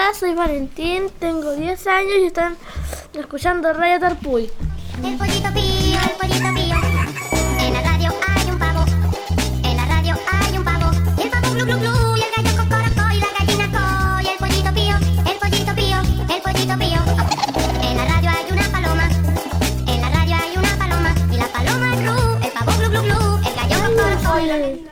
Hola, soy Valentín, tengo 10 años y están escuchando Radio Tarpuy. El pollito pío, el pollito pío. En la radio hay un pavo. En la radio hay un pavo. Y el pavo glu glu glu y el gallo cocorocó y la gallina co. Y el pollito pío, el pollito pío, el pollito pío. En la radio hay una paloma. En la radio hay una paloma. Y la paloma es glu, el pavo glu glu glu, el gallo cocorocó y la gallina.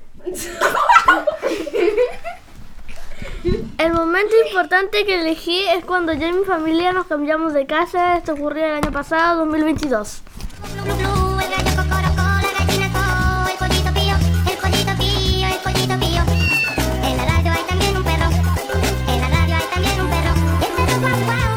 El momento importante que elegí es cuando yo y mi familia nos cambiamos de casa. Esto ocurrió el año pasado, 2022. Glu glu glu, el gallo cocorocó, la gallina co. El pollito pío, el pollito pío, el pollito pío. En la radio hay también un perro. En la radio hay también un perro. Y el perro guau guau.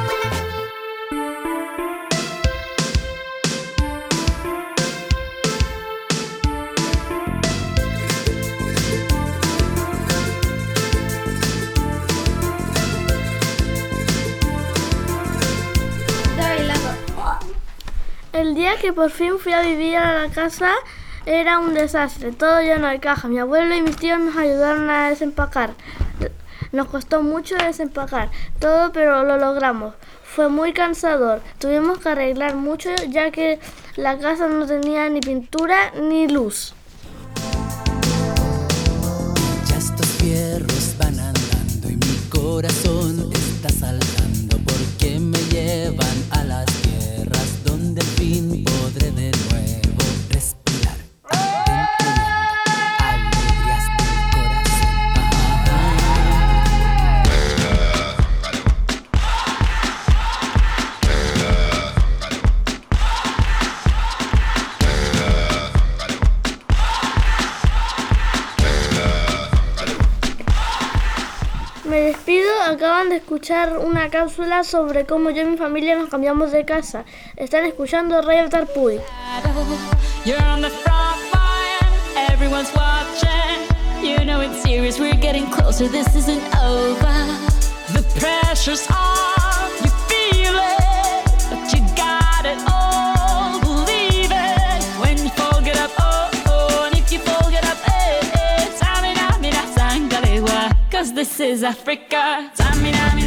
El día que por fin fui a vivir a la casa era un desastre, todo lleno de cajas. Mi abuelo y mis tíos nos ayudaron a desempacar. Nos costó mucho desempacar todo, pero lo logramos. Fue muy cansador. Tuvimos que arreglar mucho ya que la casa no tenía ni pintura ni luz. Ya estos fierros van andando y mi corazón está saltando porque me llevan a las tierras donde al fin podré de nuevo respirar. Alegrías del corazón. Me despido, acaban de escuchar una cápsula sobre cómo yo y mi familia nos cambiamos de casa. Están escuchando Radio Tarpuy. You're on the front line, everyone's watching. You know it's serious, we're getting closer, this isn't over. The pressure's on, you feel it, but you got it all. Believe it, when you fall get up, oh, oh, and if you fall get up, eh, eh. Tamina, mina, sangalewa, 'cause this is Africa. Tamina, mina.